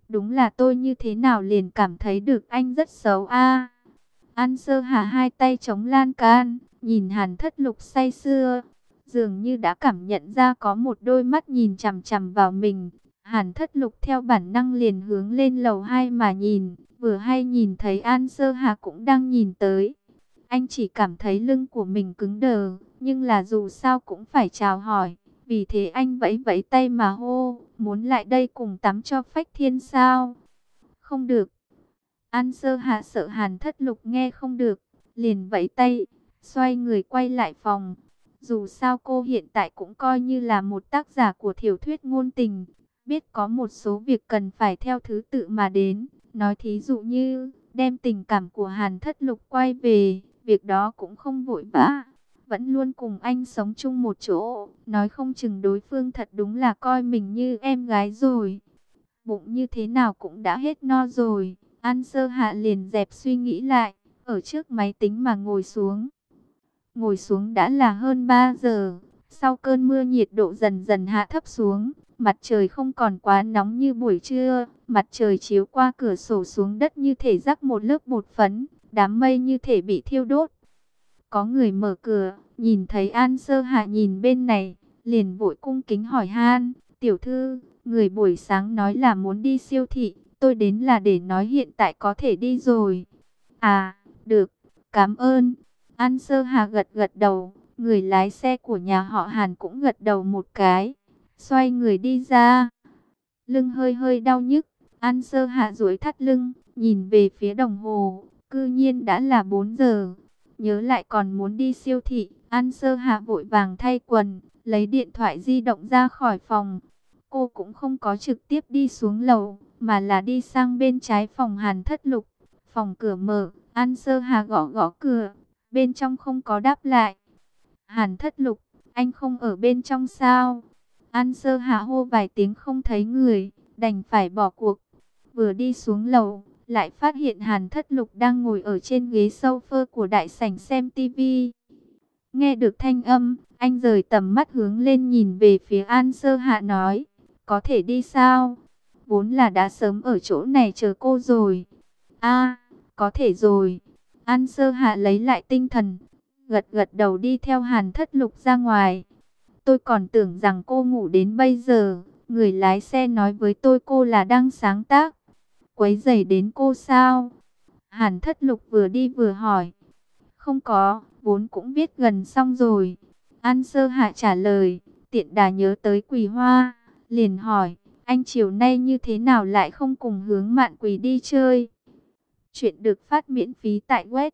Đúng là tôi như thế nào liền cảm thấy được anh rất xấu a. An Sơ Hà hai tay chống lan can, nhìn Hàn Thất Lục say sưa, dường như đã cảm nhận ra có một đôi mắt nhìn chằm chằm vào mình. Hàn Thất Lục theo bản năng liền hướng lên lầu 2 mà nhìn, vừa hay nhìn thấy An Sơ Hà cũng đang nhìn tới. Anh chỉ cảm thấy lưng của mình cứng đờ, nhưng là dù sao cũng phải chào hỏi. Vì thế anh vẫy vẫy tay mà hô, muốn lại đây cùng tắm cho phách thiên sao? Không được. An Sơ Hạ sợ Hàn Thất Lục nghe không được, liền vẫy tay, xoay người quay lại phòng. Dù sao cô hiện tại cũng coi như là một tác giả của tiểu thuyết ngôn tình, biết có một số việc cần phải theo thứ tự mà đến. Nói thí dụ như, đem tình cảm của Hàn Thất Lục quay về, việc đó cũng không vội vã. Vẫn luôn cùng anh sống chung một chỗ, nói không chừng đối phương thật đúng là coi mình như em gái rồi. Bụng như thế nào cũng đã hết no rồi. An Sơ Hạ liền dẹp suy nghĩ lại, ở trước máy tính mà ngồi xuống. Ngồi xuống đã là hơn 3 giờ, sau cơn mưa nhiệt độ dần dần hạ thấp xuống, mặt trời không còn quá nóng như buổi trưa, mặt trời chiếu qua cửa sổ xuống đất như thể rắc một lớp bột phấn, đám mây như thể bị thiêu đốt. Có người mở cửa, nhìn thấy An Sơ Hạ nhìn bên này, liền vội cung kính hỏi han, tiểu thư, người buổi sáng nói là muốn đi siêu thị, tôi đến là để nói hiện tại có thể đi rồi. À, được, cảm ơn. An Sơ Hà gật gật đầu, người lái xe của nhà họ Hàn cũng gật đầu một cái, xoay người đi ra. Lưng hơi hơi đau nhức, An Sơ Hạ duỗi thắt lưng, nhìn về phía đồng hồ, cư nhiên đã là 4 giờ. Nhớ lại còn muốn đi siêu thị, An Sơ Hạ vội vàng thay quần, lấy điện thoại di động ra khỏi phòng. Cô cũng không có trực tiếp đi xuống lầu, mà là đi sang bên trái phòng Hàn Thất Lục. Phòng cửa mở, An Sơ Hà gõ gõ cửa, bên trong không có đáp lại. Hàn Thất Lục, anh không ở bên trong sao? An Sơ Hà hô vài tiếng không thấy người, đành phải bỏ cuộc. Vừa đi xuống lầu, lại phát hiện Hàn Thất Lục đang ngồi ở trên ghế sofa của đại sảnh xem tivi. Nghe được thanh âm, anh rời tầm mắt hướng lên nhìn về phía An Sơ Hạ nói, có thể đi sao? Vốn là đã sớm ở chỗ này chờ cô rồi. A, có thể rồi. An Sơ Hạ lấy lại tinh thần, gật gật đầu đi theo Hàn Thất Lục ra ngoài. Tôi còn tưởng rằng cô ngủ đến bây giờ, người lái xe nói với tôi cô là đang sáng tác. Quấy rầy đến cô sao? Hàn Thất Lục vừa đi vừa hỏi. Không có, vốn cũng viết gần xong rồi. An Sơ Hạ trả lời, tiện đà nhớ tới Quỳ Hoa, liền hỏi, anh chiều nay như thế nào lại không cùng Hướng Mạn Quỳ đi chơi? Chuyện được phát miễn phí tại web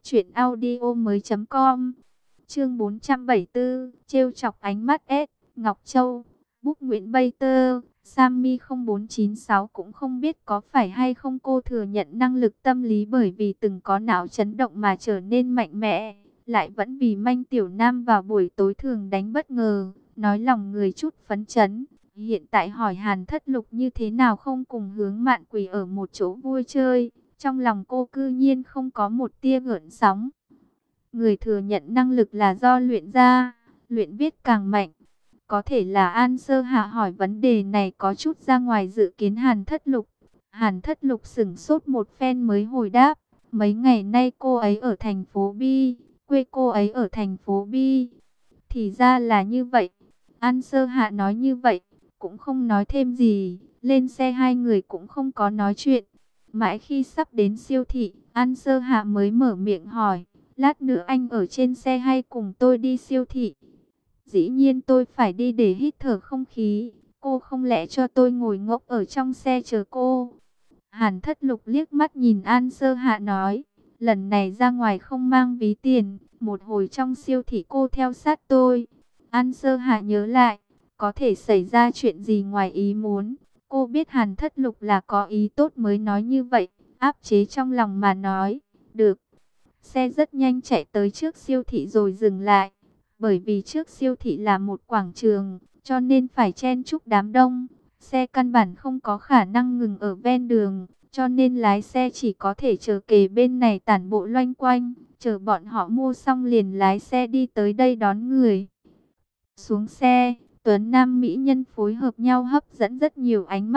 truyệnaudiomoi.com. Chương 474, trêu chọc ánh mắt S, Ngọc Châu, Búc Nguyễn Bay Tơ, Sammy 0496 cũng không biết có phải hay không cô thừa nhận năng lực tâm lý bởi vì từng có não chấn động mà trở nên mạnh mẽ, lại vẫn vì manh tiểu nam vào buổi tối thường đánh bất ngờ, nói lòng người chút phấn chấn. Hiện tại hỏi Hàn Thất Lục như thế nào không cùng Hướng Mạn Quỳ ở một chỗ vui chơi, trong lòng cô cư nhiên không có một tia gợn sóng. Người thừa nhận năng lực là do luyện ra, luyện viết càng mạnh. Có thể là An Sơ Hạ hỏi vấn đề này có chút ra ngoài dự kiến Hàn Thất Lục. Hàn Thất Lục sững sốt một phen mới hồi đáp. Mấy ngày nay cô ấy ở thành phố Bi, quê cô ấy ở thành phố Bi. Thì ra là như vậy. An Sơ Hạ nói như vậy, cũng không nói thêm gì. Lên xe hai người cũng không có nói chuyện. Mãi khi sắp đến siêu thị, An Sơ Hạ mới mở miệng hỏi. Lát nữa anh ở trên xe hay cùng tôi đi siêu thị? Dĩ nhiên tôi phải đi để hít thở không khí. Cô không lẽ cho tôi ngồi ngốc ở trong xe chờ cô? Hàn Thất Lục liếc mắt nhìn An Sơ Hạ nói. Lần này ra ngoài không mang ví tiền. Một hồi trong siêu thị cô theo sát tôi. An Sơ Hạ nhớ lại. Có thể xảy ra chuyện gì ngoài ý muốn. Cô biết Hàn Thất Lục là có ý tốt mới nói như vậy. Áp chế trong lòng mà nói. Được. Xe rất nhanh chạy tới trước siêu thị rồi dừng lại. Bởi vì trước siêu thị là một quảng trường, cho nên phải chen chúc đám đông. Xe căn bản không có khả năng ngừng ở ven đường, cho nên lái xe chỉ có thể chờ kề bên này tản bộ loanh quanh, chờ bọn họ mua xong liền lái xe đi tới đây đón người. Xuống xe, Tuấn Nam mỹ nhân phối hợp nhau hấp dẫn rất nhiều ánh mắt.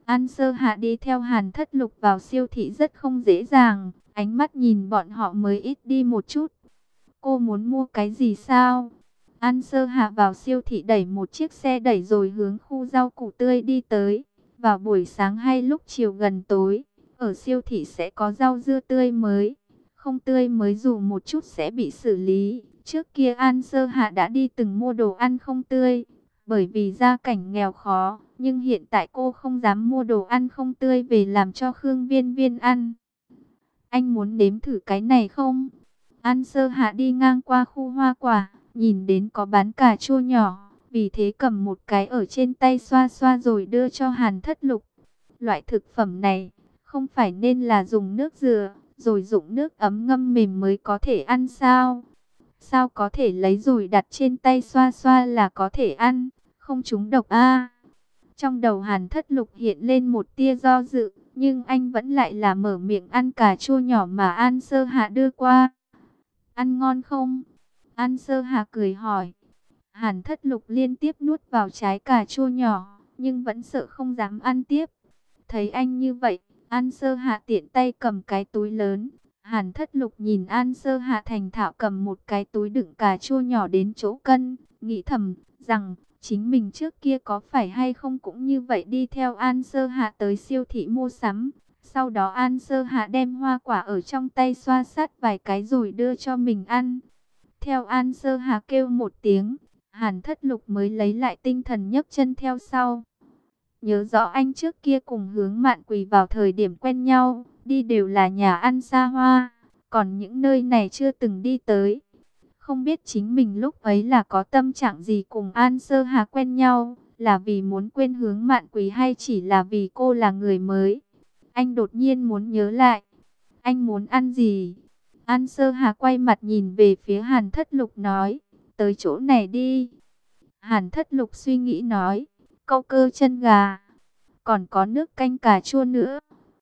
An Sơ Hạ đi theo Hàn Thất Lục vào siêu thị rất không dễ dàng, ánh mắt nhìn bọn họ mới ít đi một chút. Cô muốn mua cái gì sao? An Sơ Hạ vào siêu thị đẩy một chiếc xe đẩy rồi hướng khu rau củ tươi đi tới. Vào buổi sáng hay lúc chiều gần tối, ở siêu thị sẽ có rau dưa tươi mới. Không tươi mới dù một chút sẽ bị xử lý. Trước kia An Sơ Hạ đã đi từng mua đồ ăn không tươi, bởi vì gia cảnh nghèo khó. Nhưng hiện tại cô không dám mua đồ ăn không tươi về làm cho Khương Viên Viên ăn. Anh muốn nếm thử cái này không? An Sơ Hạ đi ngang qua khu hoa quả, nhìn đến có bán cà chua nhỏ, vì thế cầm một cái ở trên tay xoa xoa rồi đưa cho Hàn Thất Lục. Loại thực phẩm này, không phải nên là dùng nước dừa, rồi dùng nước ấm ngâm mềm mới có thể ăn sao? Sao có thể lấy rồi đặt trên tay xoa xoa là có thể ăn, không trúng độc a? Trong đầu Hàn Thất Lục hiện lên một tia do dự, nhưng anh vẫn lại là mở miệng ăn cà chua nhỏ mà An Sơ Hạ đưa qua. Ăn ngon không? An Sơ Hà cười hỏi. Hàn Thất Lục liên tiếp nuốt vào trái cà chua nhỏ, nhưng vẫn sợ không dám ăn tiếp. Thấy anh như vậy, An Sơ Hạ tiện tay cầm cái túi lớn. Hàn Thất Lục nhìn An Sơ Hạ thành thạo cầm một cái túi đựng cà chua nhỏ đến chỗ cân, nghĩ thầm rằng chính mình trước kia có phải hay không cũng như vậy đi theo An Sơ Hạ tới siêu thị mua sắm. Sau đó An Sơ Hạ đem hoa quả ở trong tay xoa sát vài cái rồi đưa cho mình ăn. Theo An Sơ Hạ kêu một tiếng, Hàn Thất Lục mới lấy lại tinh thần nhấc chân theo sau. Nhớ rõ anh trước kia cùng Hướng Mạn Quỳ vào thời điểm quen nhau, đi đều là nhà ăn xa hoa, còn những nơi này chưa từng đi tới. Không biết chính mình lúc ấy là có tâm trạng gì cùng An Sơ Hà quen nhau, là vì muốn quên Hướng Mạn Quỳ hay chỉ là vì cô là người mới. Anh đột nhiên muốn nhớ lại, anh muốn ăn gì? An Sơ Hà quay mặt nhìn về phía Hàn Thất Lục nói, tới chỗ này đi. Hàn Thất Lục suy nghĩ nói, câu cơ chân gà, còn có nước canh cà chua nữa.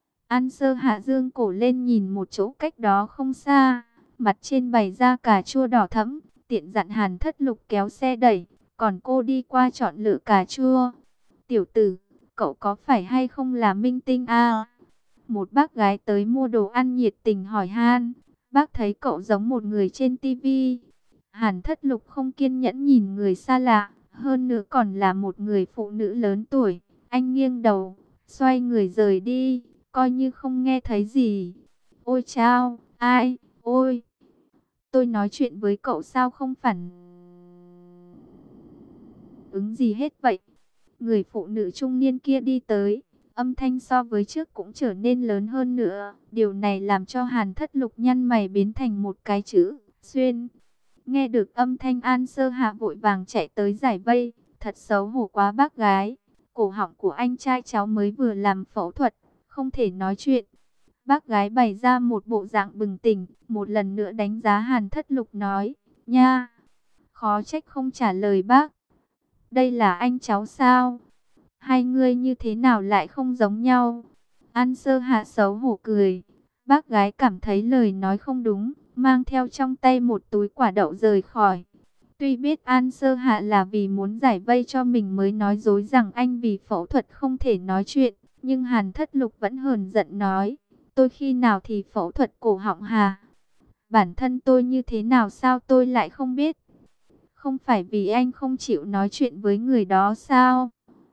An Sơ Hạ dương cổ lên nhìn một chỗ cách đó không xa, mặt trên bày ra cà chua đỏ thẫm, tiện dặn Hàn Thất Lục kéo xe đẩy, còn cô đi qua chọn lựa cà chua. Tiểu tử, cậu có phải hay không là minh tinh à? Một bác gái tới mua đồ ăn nhiệt tình hỏi han, bác thấy cậu giống một người trên tivi. Hàn Thất Lục không kiên nhẫn nhìn người xa lạ, hơn nữa còn là một người phụ nữ lớn tuổi. Anh nghiêng đầu, xoay người rời đi, coi như không nghe thấy gì. Ôi chao, ai, ôi, tôi nói chuyện với cậu sao không phản ứng gì hết vậy? Người phụ nữ trung niên kia đi tới, âm thanh so với trước cũng trở nên lớn hơn nữa. Điều này làm cho Hàn Thất Lục nhăn mày biến thành một cái chữ, xuyên. Nghe được âm thanh An Sơ Hạ vội vàng chạy tới giải vây, thật xấu hổ quá bác gái. Cổ họng của anh trai cháu mới vừa làm phẫu thuật, không thể nói chuyện. Bác gái bày ra một bộ dạng bừng tỉnh, một lần nữa đánh giá Hàn Thất Lục nói, nha, khó trách không trả lời bác. Đây là anh cháu sao? Hai người như thế nào lại không giống nhau? An Sơ Hạ xấu hổ cười. Bác gái cảm thấy lời nói không đúng, mang theo trong tay một túi quả đậu rời khỏi. Tuy biết An Sơ Hạ là vì muốn giải vây cho mình mới nói dối rằng anh vì phẫu thuật không thể nói chuyện, nhưng Hàn Thất Lục vẫn hờn giận nói, tôi khi nào thì phẫu thuật cổ họng hà? Bản thân tôi như thế nào sao tôi lại không biết? Không phải vì anh không chịu nói chuyện với người đó sao?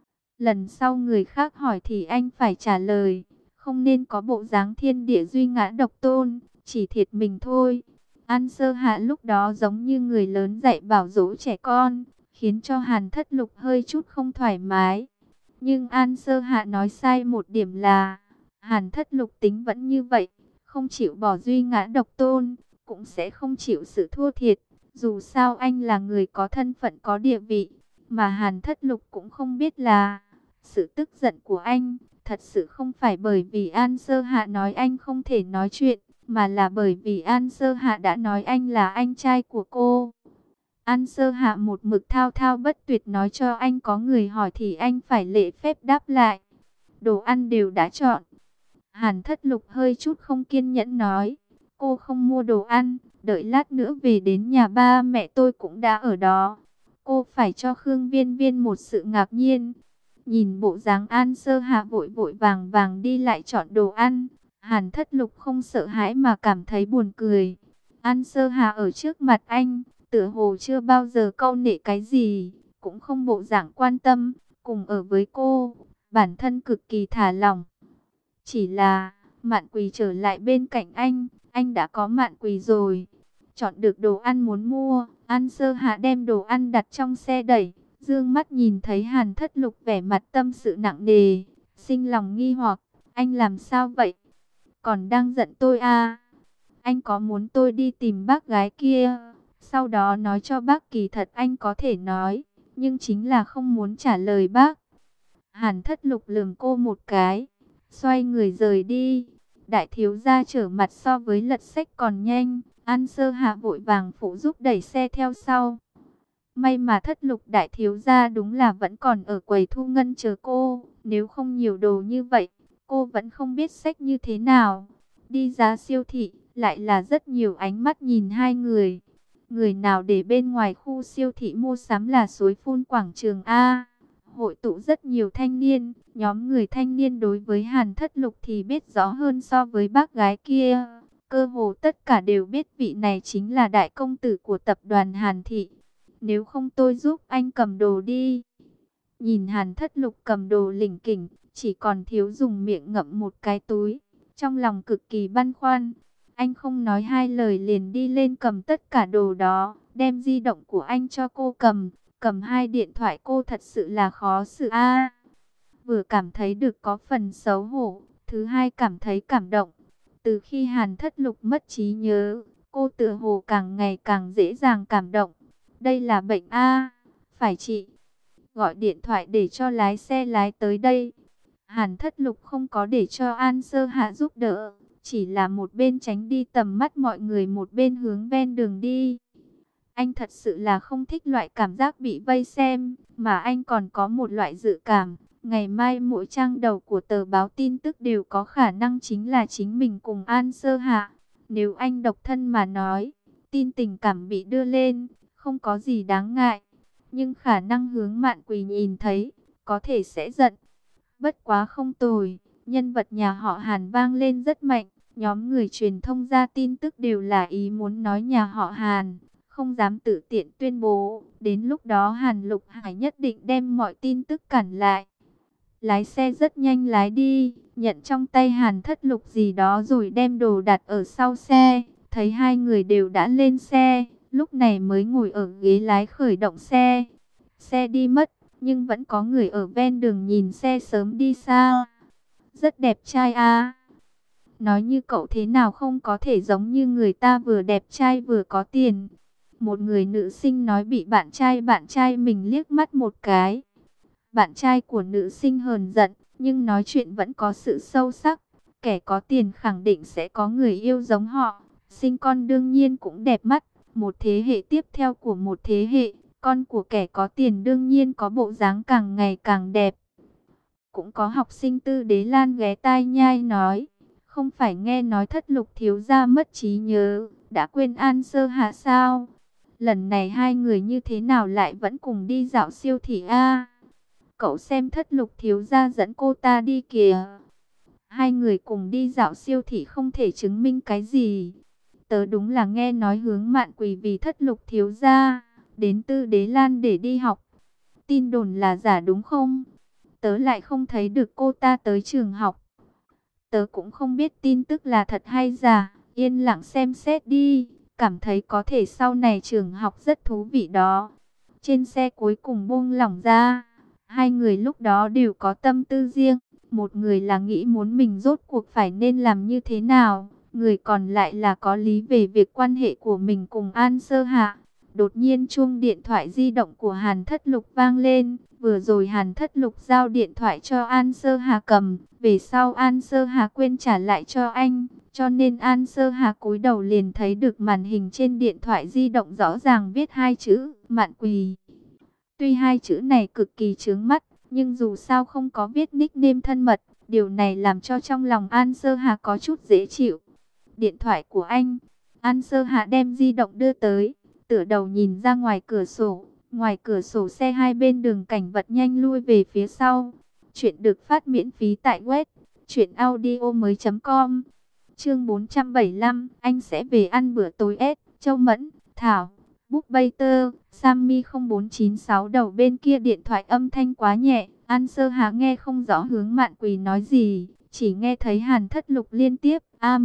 Lần sau người khác hỏi thì anh phải trả lời, không nên có bộ dáng thiên địa duy ngã độc tôn, chỉ thiệt mình thôi. An Sơ Hạ lúc đó giống như người lớn dạy bảo dỗ trẻ con, khiến cho Hàn Thất Lục hơi chút không thoải mái. Nhưng An Sơ Hạ nói sai một điểm là, Hàn Thất Lục tính vẫn như vậy, không chịu bỏ duy ngã độc tôn, cũng sẽ không chịu sự thua thiệt. Dù sao anh là người có thân phận có địa vị, mà Hàn Thất Lục cũng không biết là sự tức giận của anh thật sự không phải bởi vì An Sơ Hạ nói anh không thể nói chuyện, mà là bởi vì An Sơ Hạ đã nói anh là anh trai của cô. An Sơ Hạ một mực thao thao bất tuyệt nói cho anh có người hỏi thì anh phải lễ phép đáp lại. Đồ ăn đều đã chọn. Hàn Thất Lục hơi chút không kiên nhẫn nói, cô không mua đồ ăn, đợi lát nữa về đến nhà ba mẹ tôi cũng đã ở đó. Cô phải cho Khương Viên Viên một sự ngạc nhiên. Nhìn bộ dáng An Sơ Hạ vội vội vàng vàng đi lại chọn đồ ăn, Hàn Thất Lục không sợ hãi mà cảm thấy buồn cười. An Sơ Hạ ở trước mặt anh, tựa hồ chưa bao giờ câu nệ cái gì, cũng không bộ dạng quan tâm, cùng ở với cô, bản thân cực kỳ thả lỏng. Chỉ là, Mạn Quỳ trở lại bên cạnh anh đã có Mạn Quỳ rồi. Chọn được đồ ăn muốn mua, An Sơ Hạ đem đồ ăn đặt trong xe đẩy, dương mắt nhìn thấy Hàn Thất Lục vẻ mặt tâm sự nặng nề, sinh lòng nghi hoặc, anh làm sao vậy? Còn đang giận tôi à? Anh có muốn tôi đi tìm bác gái kia, sau đó nói cho bác kỳ thật anh có thể nói, nhưng chính là không muốn trả lời bác. Hàn Thất Lục lườm cô một cái, xoay người rời đi. Đại thiếu gia trở mặt so với lật sách còn nhanh, An Sơ Hạ vội vàng phụ giúp đẩy xe theo sau. May mà Thất Lục đại thiếu gia đúng là vẫn còn ở quầy thu ngân chờ cô, nếu không nhiều đồ như vậy, cô vẫn không biết xách như thế nào. Đi ra siêu thị, lại là rất nhiều ánh mắt nhìn hai người. Người nào để bên ngoài khu siêu thị mua sắm là suối phun quảng trường A. Hội tụ rất nhiều thanh niên, nhóm người thanh niên đối với Hàn Thất Lục thì biết rõ hơn so với bác gái kia. Cơ hồ tất cả đều biết vị này chính là đại công tử của tập đoàn Hàn Thị. Nếu không tôi giúp anh cầm đồ đi. Nhìn Hàn Thất Lục cầm đồ lỉnh kỉnh, chỉ còn thiếu dùng miệng ngậm một cái túi. Trong lòng cực kỳ băn khoăn, anh không nói hai lời liền đi lên cầm tất cả đồ đó, đem di động của anh cho cô cầm. Cầm hai điện thoại cô thật sự là khó xử a. Vừa cảm thấy được có phần xấu hổ, thứ hai cảm thấy cảm động. Từ khi Hàn Thất Lục mất trí nhớ, cô tựa hồ càng ngày càng dễ dàng cảm động. Đây là bệnh a, phải trị. Gọi điện thoại để cho lái xe lái tới đây. Hàn Thất Lục không có để cho An Sơ Hạ giúp đỡ, chỉ là một bên tránh đi tầm mắt mọi người, một bên hướng ven đường đi. Anh thật sự là không thích loại cảm giác bị vây xem, mà anh còn có một loại dự cảm. Ngày mai mỗi trang đầu của tờ báo tin tức đều có khả năng chính là chính mình cùng An Sơ Hạ. Nếu anh độc thân mà nói, tin tình cảm bị đưa lên, không có gì đáng ngại. Nhưng khả năng hướng Mạn Quỳ nhìn thấy, có thể sẽ giận. Bất quá không tồi, nhân vật nhà họ Hàn vang lên rất mạnh. Nhóm người truyền thông ra tin tức đều là ý muốn nói nhà họ Hàn, không dám tự tiện tuyên bố. Đến lúc đó Hàn Lục Hải nhất định đem mọi tin tức cản lại. Lái xe rất nhanh lái đi, nhận trong tay Hàn Thất Lục gì đó rồi đem đồ đặt ở sau xe. Thấy hai người đều đã lên xe, lúc này mới ngồi ở ghế lái khởi động xe. Xe đi mất, nhưng vẫn có người ở ven đường nhìn xe sớm đi xa. Rất đẹp trai à. Nói như cậu thế nào không có thể giống như người ta vừa đẹp trai vừa có tiền. Một người nữ sinh nói bị bạn trai mình liếc mắt một cái. Bạn trai của nữ sinh hờn giận, nhưng nói chuyện vẫn có sự sâu sắc. Kẻ có tiền khẳng định sẽ có người yêu giống họ. Sinh con đương nhiên cũng đẹp mắt. Một thế hệ tiếp theo của một thế hệ, con của kẻ có tiền đương nhiên có bộ dáng càng ngày càng đẹp. Cũng có học sinh Tư Đế Lan ghé tai nhai nói, không phải nghe nói Thất Lục thiếu gia mất trí nhớ, đã quên An Sơ Hạ sao? Lần này hai người như thế nào lại vẫn cùng đi dạo siêu thị a? Cậu xem Thất Lục thiếu gia dẫn cô ta đi kìa. Hai người cùng đi dạo siêu thị không thể chứng minh cái gì. Tớ đúng là nghe nói hướng Mạn Quỳ vì Thất Lục thiếu gia đến Tư Đế Lan để đi học. Tin đồn là giả đúng không? Tớ lại không thấy được cô ta tới trường học. Tớ cũng không biết tin tức là thật hay giả. Yên lặng xem xét đi. Cảm thấy có thể sau này trường học rất thú vị đó. Trên xe cuối cùng buông lỏng ra. Hai người lúc đó đều có tâm tư riêng. Một người là nghĩ muốn mình rốt cuộc phải nên làm như thế nào. Người còn lại là có lý về việc quan hệ của mình cùng An Sơ Hạ. Đột nhiên chuông điện thoại di động của Hàn Thất Lục vang lên. Vừa rồi Hàn Thất Lục giao điện thoại cho An Sơ Hà cầm. Về sau An Sơ Hà quên trả lại cho anh. Cho nên An Sơ Hà cúi đầu liền thấy được màn hình trên điện thoại di động rõ ràng viết hai chữ Mạn Quỳ. Tuy hai chữ này cực kỳ chướng mắt, nhưng dù sao không có viết nickname thân mật. Điều này làm cho trong lòng An Sơ Hà có chút dễ chịu. Điện thoại của anh. An Sơ Hà đem di động đưa tới, tựa đầu nhìn ra ngoài cửa sổ, Ngoài cửa sổ xe hai bên đường cảnh vật nhanh lui về phía sau. Chuyện được phát miễn phí tại web truyệnaudiomoi.com. Chương 475, anh sẽ về ăn bữa tối S. Châu Mẫn, Thảo, Book Baiter, Sammy 0496. Đầu bên kia điện thoại âm thanh quá nhẹ, An Sơ Hà nghe không rõ Hướng Mạn Quỳ nói gì, chỉ nghe thấy Hàn Thất Lục liên tiếp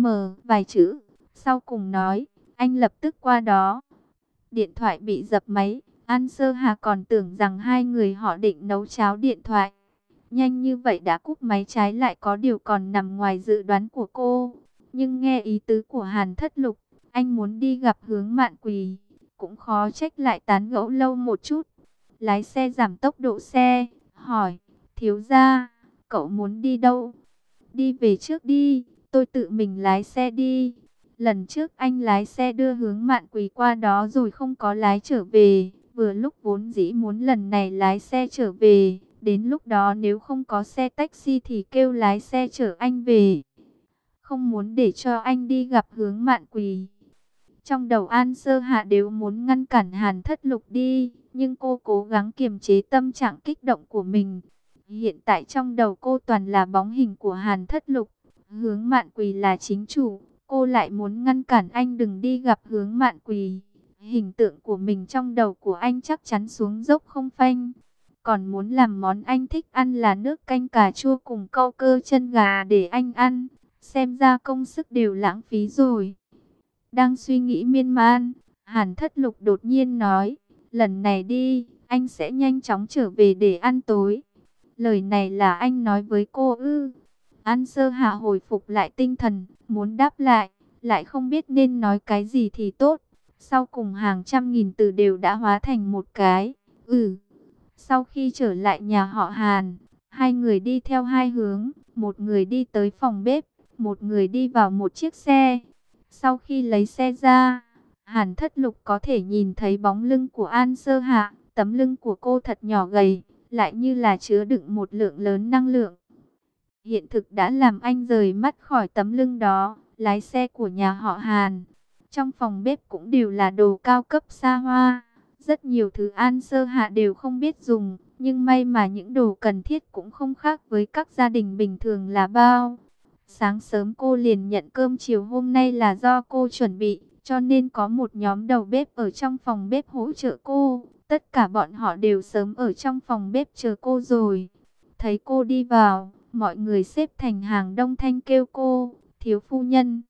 vài chữ, sau cùng nói, anh lập tức qua đó. Điện thoại bị dập máy, An Sơ Hà còn tưởng rằng hai người họ định nấu cháo điện thoại. Nhanh như vậy đã cúp máy, trái lại có điều còn nằm ngoài dự đoán của cô. Nhưng nghe ý tứ của Hàn Thất Lục, anh muốn đi gặp Hướng Mạn Quỳ, cũng khó trách lại tán gẫu lâu một chút. Lái xe giảm tốc độ xe, hỏi, thiếu gia, cậu muốn đi đâu? Đi về trước đi, tôi tự mình lái xe đi. Lần trước anh lái xe đưa Hướng Mạn Quỳ qua đó rồi không có lái trở về. Vừa lúc vốn dĩ muốn lần này lái xe trở về. Đến lúc đó nếu không có xe taxi thì kêu lái xe chở anh về. Không muốn để cho anh đi gặp Hướng Mạn Quỳ. Trong đầu An Sơ Hạ đều muốn ngăn cản Hàn Thất Lục đi. Nhưng cô cố gắng kiềm chế tâm trạng kích động của mình. Hiện tại trong đầu cô toàn là bóng hình của Hàn Thất Lục. Hướng Mạn Quỳ là chính chủ. Cô lại muốn ngăn cản anh đừng đi gặp Hướng Mạn Quỳ. Hình tượng của mình trong đầu của anh chắc chắn xuống dốc không phanh. Còn muốn làm món anh thích ăn là nước canh cà chua cùng câu cơ chân gà để anh ăn. Xem ra công sức đều lãng phí rồi. Đang suy nghĩ miên man, Hàn Thất Lục đột nhiên nói, lần này đi, anh sẽ nhanh chóng trở về để ăn tối. Lời này là anh nói với cô ư? An Sơ Hạ hồi phục lại tinh thần, muốn đáp lại không biết nên nói cái gì thì tốt. Sau cùng hàng trăm nghìn từ đều đã hóa thành một cái, Sau khi trở lại nhà họ Hàn, hai người đi theo hai hướng, một người đi tới phòng bếp, một người đi vào một chiếc xe. Sau khi lấy xe ra, Hàn Thất Lục có thể nhìn thấy bóng lưng của An Sơ Hạ, tấm lưng của cô thật nhỏ gầy, lại như là chứa đựng một lượng lớn năng lượng. Hiện thực đã làm anh rời mắt khỏi tấm lưng đó, lái xe của nhà họ Hàn. Trong phòng bếp cũng đều là đồ cao cấp xa hoa. Rất nhiều thứ An Sơ Hạ đều không biết dùng, nhưng may mà những đồ cần thiết cũng không khác với các gia đình bình thường là bao. Sáng sớm cô liền nhận cơm chiều hôm nay là do cô chuẩn bị, cho nên có một nhóm đầu bếp ở trong phòng bếp hỗ trợ cô. Tất cả bọn họ đều sớm ở trong phòng bếp chờ cô rồi. Thấy cô đi vào, mọi người xếp thành hàng đông thanh kêu cô, thiếu phu nhân.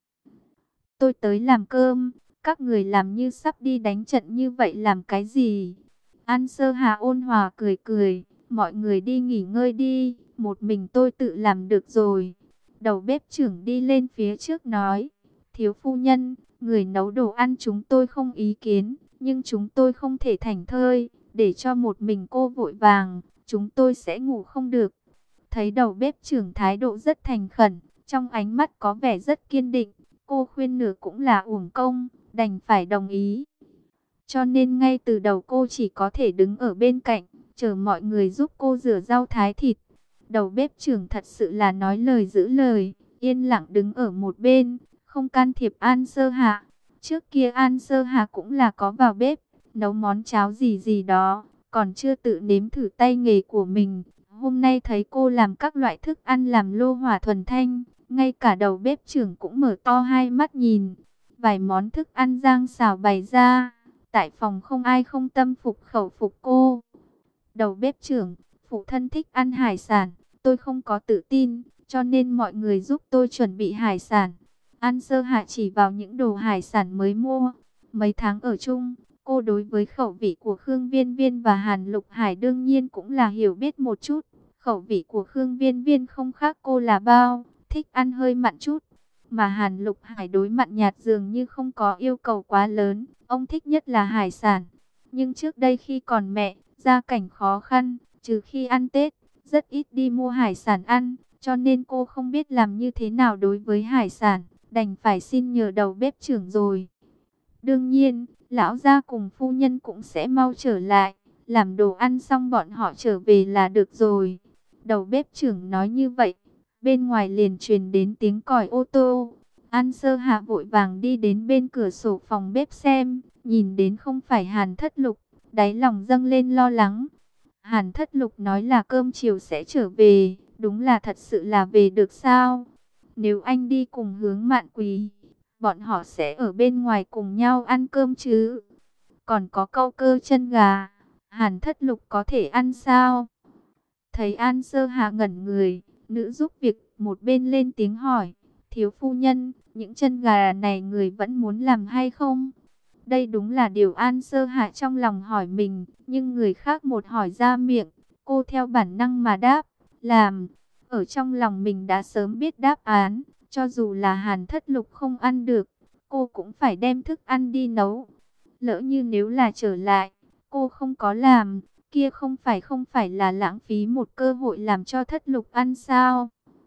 Tôi tới làm cơm, các người làm như sắp đi đánh trận như vậy làm cái gì? An Sơ Hà ôn hòa cười cười, mọi người đi nghỉ ngơi đi, một mình tôi tự làm được rồi. Đầu bếp trưởng đi lên phía trước nói, thiếu phu nhân, người nấu đồ ăn chúng tôi không ý kiến, nhưng chúng tôi không thể thảnh thơi, để cho một mình cô vội vàng, chúng tôi sẽ ngủ không được. Thấy đầu bếp trưởng thái độ rất thành khẩn, trong ánh mắt có vẻ rất kiên định, cô khuyên nửa cũng là uổng công, đành phải đồng ý. Cho nên ngay từ đầu cô chỉ có thể đứng ở bên cạnh, chờ mọi người giúp cô rửa rau thái thịt. Đầu bếp trưởng thật sự là nói lời giữ lời, yên lặng đứng ở một bên, không can thiệp An Sơ Hạ. Trước kia An Sơ Hạ cũng là có vào bếp, nấu món cháo gì gì đó, còn chưa tự nếm thử tay nghề của mình. Hôm nay thấy cô làm các loại thức ăn làm lô hỏa thuần thanh, ngay cả đầu bếp trưởng cũng mở to hai mắt nhìn. Vài món thức ăn rang xào bày ra, tại phòng không ai không tâm phục khẩu phục cô. Đầu bếp trưởng, phụ thân thích ăn hải sản, tôi không có tự tin, cho nên mọi người giúp tôi chuẩn bị hải sản. An Sơ Hạ chỉ vào những đồ hải sản mới mua. Mấy tháng ở chung, cô đối với khẩu vị của Khương Viên Viên và Hàn Lục Hải đương nhiên cũng là hiểu biết một chút. Khẩu vị của Khương Viên Viên không khác cô là bao, thích ăn hơi mặn chút. Mà Hàn Lục Hải đối mặn nhạt dường như không có yêu cầu quá lớn, ông thích nhất là hải sản. Nhưng trước đây khi còn mẹ, gia cảnh khó khăn, trừ khi ăn Tết, rất ít đi mua hải sản ăn, cho nên cô không biết làm như thế nào đối với hải sản, đành phải xin nhờ đầu bếp trưởng rồi. Đương nhiên, lão gia cùng phu nhân cũng sẽ mau trở lại, làm đồ ăn xong bọn họ trở về là được rồi. Đầu bếp trưởng nói như vậy, bên ngoài liền truyền đến tiếng còi ô tô. An Sơ Hạ vội vàng đi đến bên cửa sổ phòng bếp xem, nhìn đến không phải Hàn Thất Lục, đáy lòng dâng lên lo lắng. Hàn Thất Lục nói là cơm chiều sẽ trở về, đúng là thật sự là về được sao? Nếu anh đi cùng Hướng Mạn Quý, bọn họ sẽ ở bên ngoài cùng nhau ăn cơm chứ? Còn có câu cơ chân gà, Hàn Thất Lục có thể ăn sao? Thấy An Sơ Hà ngẩn người, nữ giúp việc một bên lên tiếng hỏi, thiếu phu nhân, những chân gà này người vẫn muốn làm hay không? Đây đúng là điều An Sơ Hạ trong lòng hỏi mình, nhưng người khác một hỏi ra miệng, cô theo bản năng mà đáp, làm. Ở trong lòng mình đã sớm biết đáp án, cho dù là Hàn Thất Lục không ăn được, cô cũng phải đem thức ăn đi nấu. Lỡ như nếu là trở lại, cô không có làm, kia không phải là lãng phí một cơ hội làm cho Thất Lục ăn sao?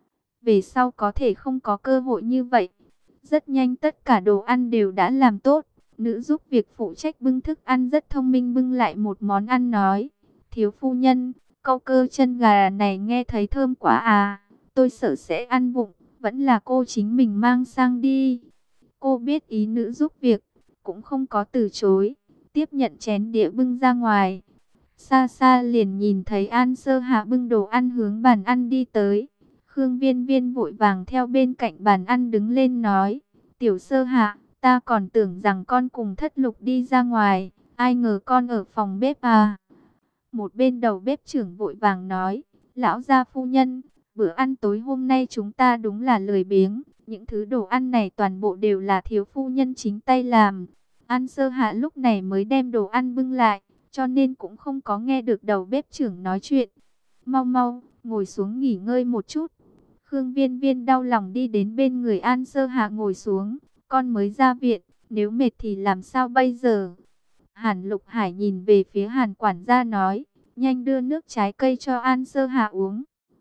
Về sau có thể không có cơ hội như vậy. Rất nhanh tất cả đồ ăn đều đã làm tốt. Nữ giúp việc phụ trách bưng thức ăn rất thông minh bưng lại một món ăn nói. Thiếu phu nhân, câu cơ chân gà này nghe thấy thơm quá à. Tôi sợ sẽ ăn vụng, vẫn là cô chính mình mang sang đi. Cô biết ý nữ giúp việc, cũng không có từ chối. Tiếp nhận chén đĩa bưng ra ngoài. Xa xa liền nhìn thấy An Sơ Hạ bưng đồ ăn hướng bàn ăn đi tới. Khương Viên Viên vội vàng theo bên cạnh bàn ăn đứng lên nói. Tiểu Sơ Hạ, ta còn tưởng rằng con cùng Thất Lục đi ra ngoài, ai ngờ con ở phòng bếp à. Một bên đầu bếp trưởng vội vàng nói, lão gia phu nhân, bữa ăn tối hôm nay chúng ta đúng là lười biếng, những thứ đồ ăn này toàn bộ đều là thiếu phu nhân chính tay làm. An Sơ Hạ lúc này mới đem đồ ăn bưng lại, cho nên cũng không có nghe được đầu bếp trưởng nói chuyện. Mau mau, ngồi xuống nghỉ ngơi một chút. Khương Viên Viên đau lòng đi đến bên người An Sơ Hạ ngồi xuống, con mới ra viện, nếu mệt thì làm sao bây giờ? Hàn Lục Hải nhìn về phía Hàn quản gia nói, nhanh đưa nước trái cây cho An Sơ Hạ uống.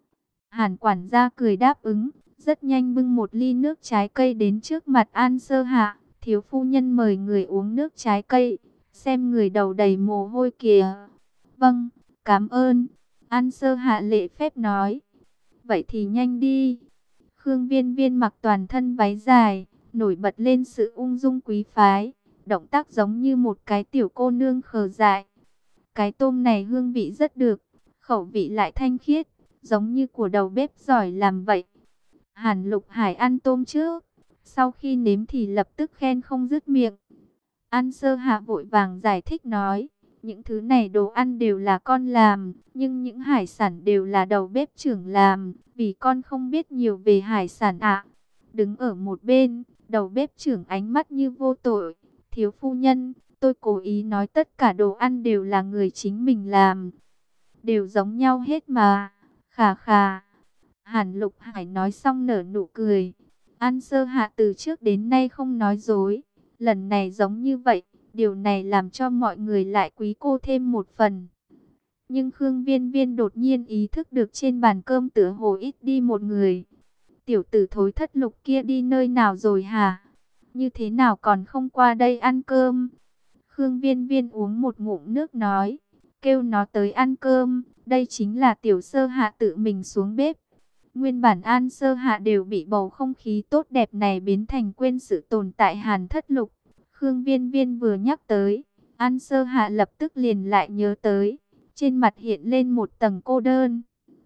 Hàn quản gia cười đáp ứng, rất nhanh bưng một ly nước trái cây đến trước mặt An Sơ Hạ. Thiếu phu nhân mời người uống nước trái cây, xem người đầu đầy mồ hôi kìa. Vâng, cảm ơn. An Sơ Hạ lễ phép nói. Vậy thì nhanh đi. Khương Viên Viên mặc toàn thân váy dài, nổi bật lên sự ung dung quý phái, động tác giống như một cái tiểu cô nương khờ dại. Cái tôm này hương vị rất được, khẩu vị lại thanh khiết, giống như của đầu bếp giỏi làm vậy. Hàn Lục Hải ăn tôm trước, sau khi nếm thì lập tức khen không dứt miệng. An Sơ Hạ vội vàng giải thích nói, những thứ này đồ ăn đều là con làm, nhưng những hải sản đều là đầu bếp trưởng làm, vì con không biết nhiều về hải sản ạ. Đứng ở một bên, đầu bếp trưởng ánh mắt như vô tội, thiếu phu nhân, tôi cố ý nói tất cả đồ ăn đều là người chính mình làm, đều giống nhau hết mà, khà khà. Hàn Lục Hải nói xong nở nụ cười. An Sơ Hạ từ trước đến nay không nói dối, lần này giống như vậy, điều này làm cho mọi người lại quý cô thêm một phần. Nhưng Khương Viên Viên đột nhiên ý thức được trên bàn cơm tựa hồ ít đi một người. Tiểu tử thối Thất Lục kia đi nơi nào rồi hả? Như thế nào còn không qua đây ăn cơm? Khương Viên Viên uống một ngụm nước nói, kêu nó tới ăn cơm, đây chính là Tiểu Sơ Hạ tự mình xuống bếp. Nguyên bản An Sơ Hạ đều bị bầu không khí tốt đẹp này biến thành quên sự tồn tại Hàn Thất Lục. Khương Viên Viên vừa nhắc tới, An Sơ Hạ lập tức liền lại nhớ tới, trên mặt hiện lên một tầng cô đơn.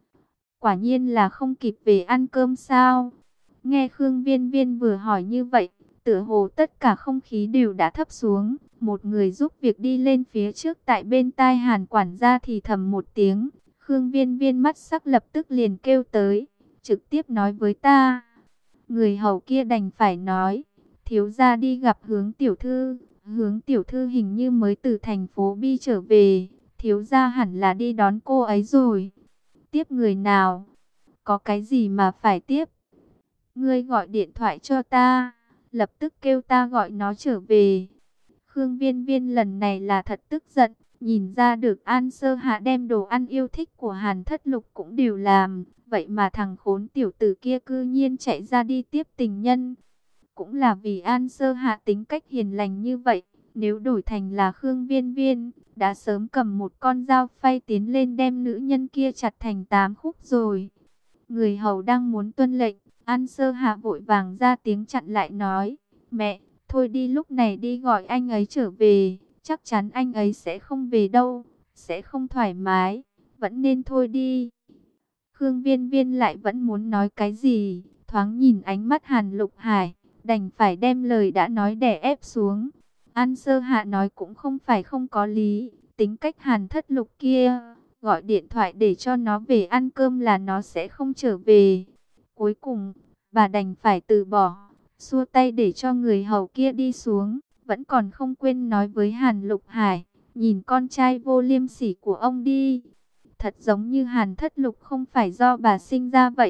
Quả nhiên là không kịp về ăn cơm sao? Nghe Khương Viên Viên vừa hỏi như vậy, tựa hồ tất cả không khí đều đã thấp xuống. Một người giúp việc đi lên phía trước tại bên tai Hàn quản gia thì thầm một tiếng. Khương Viên Viên mắt sắc lập tức liền kêu tới, trực tiếp nói với ta. Người hầu kia đành phải nói, thiếu gia đi gặp Hướng tiểu thư. Hướng tiểu thư hình như mới từ thành phố Bi trở về, thiếu gia hẳn là đi đón cô ấy rồi. Tiếp người nào? Có cái gì mà phải tiếp? Ngươi gọi điện thoại cho ta, lập tức kêu ta gọi nó trở về. Khương Viên Viên lần này là thật tức giận, nhìn ra được An Sơ Hạ đem đồ ăn yêu thích của Hàn Thất Lục cũng đều làm, vậy mà thằng khốn tiểu tử kia cư nhiên chạy ra đi tiếp tình nhân. Cũng là vì An Sơ Hạ tính cách hiền lành như vậy, nếu đổi thành là Khương Viên Viên, đã sớm cầm một con dao phay tiến lên đem nữ nhân kia chặt thành 8 khúc rồi. Người hầu đang muốn tuân lệnh, An Sơ Hạ vội vàng ra tiếng chặn lại nói, mẹ, thôi đi lúc này đi gọi anh ấy trở về, chắc chắn anh ấy sẽ không về đâu, sẽ không thoải mái, vẫn nên thôi đi. Khương Viên Viên lại vẫn muốn nói cái gì, thoáng nhìn ánh mắt Hàn Lục Hải, đành phải đem lời đã nói đè ép xuống. An Sơ Hạ nói cũng không phải không có lý, tính cách Hàn Thất Lục kia, gọi điện thoại để cho nó về ăn cơm là nó sẽ không trở về. Cuối cùng, bà đành phải từ bỏ, xua tay để cho người hầu kia đi xuống, vẫn còn không quên nói với Hàn Lục Hải, nhìn con trai vô liêm sỉ của ông đi. Thật giống như Hàn Thất Lục không phải do bà sinh ra vậy.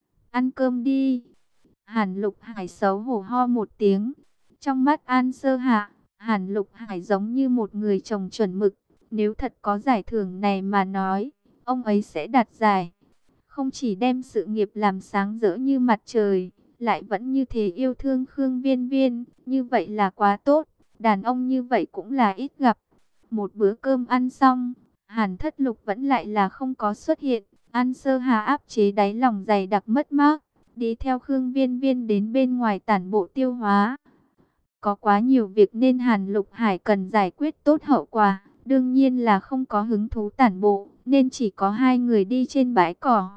Ăn cơm đi. Hàn Lục Hải xấu hổ ho một tiếng. Trong mắt An Sơ Hạ, Hàn Lục Hải giống như một người chồng chuẩn mực. Nếu thật có giải thưởng này mà nói, ông ấy sẽ đạt giải. Không chỉ đem sự nghiệp làm sáng rỡ như mặt trời, lại vẫn như thế yêu thương Khương Viên Viên. Như vậy là quá tốt. Đàn ông như vậy cũng là ít gặp. Một bữa cơm ăn xong, Hàn Thất Lục vẫn lại là không có xuất hiện. An Sơ Hà áp chế đáy lòng dày đặc mất mát, đi theo Khương Viên Viên đến bên ngoài tản bộ tiêu hóa. Có quá nhiều việc nên Hàn Lục Hải cần giải quyết tốt hậu quả. Đương nhiên là không có hứng thú tản bộ, nên chỉ có hai người đi trên bãi cỏ.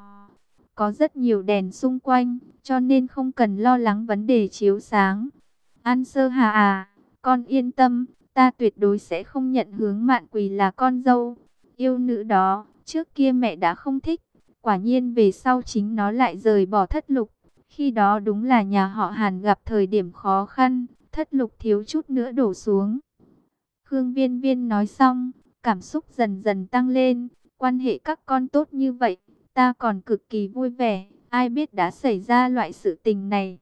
Có rất nhiều đèn xung quanh, cho nên không cần lo lắng vấn đề chiếu sáng. An Sơ Hà à, con yên tâm, ta tuyệt đối sẽ không nhận Hướng Mạn Quỳ là con dâu. Yêu nữ đó, trước kia mẹ đã không thích, quả nhiên về sau chính nó lại rời bỏ Thất Lục. Khi đó đúng là nhà họ Hàn gặp thời điểm khó khăn, Thất Lục thiếu chút nữa đổ xuống. Khương Viên Viên nói xong, cảm xúc dần dần tăng lên, quan hệ các con tốt như vậy, ta còn cực kỳ vui vẻ, ai biết đã xảy ra loại sự tình này.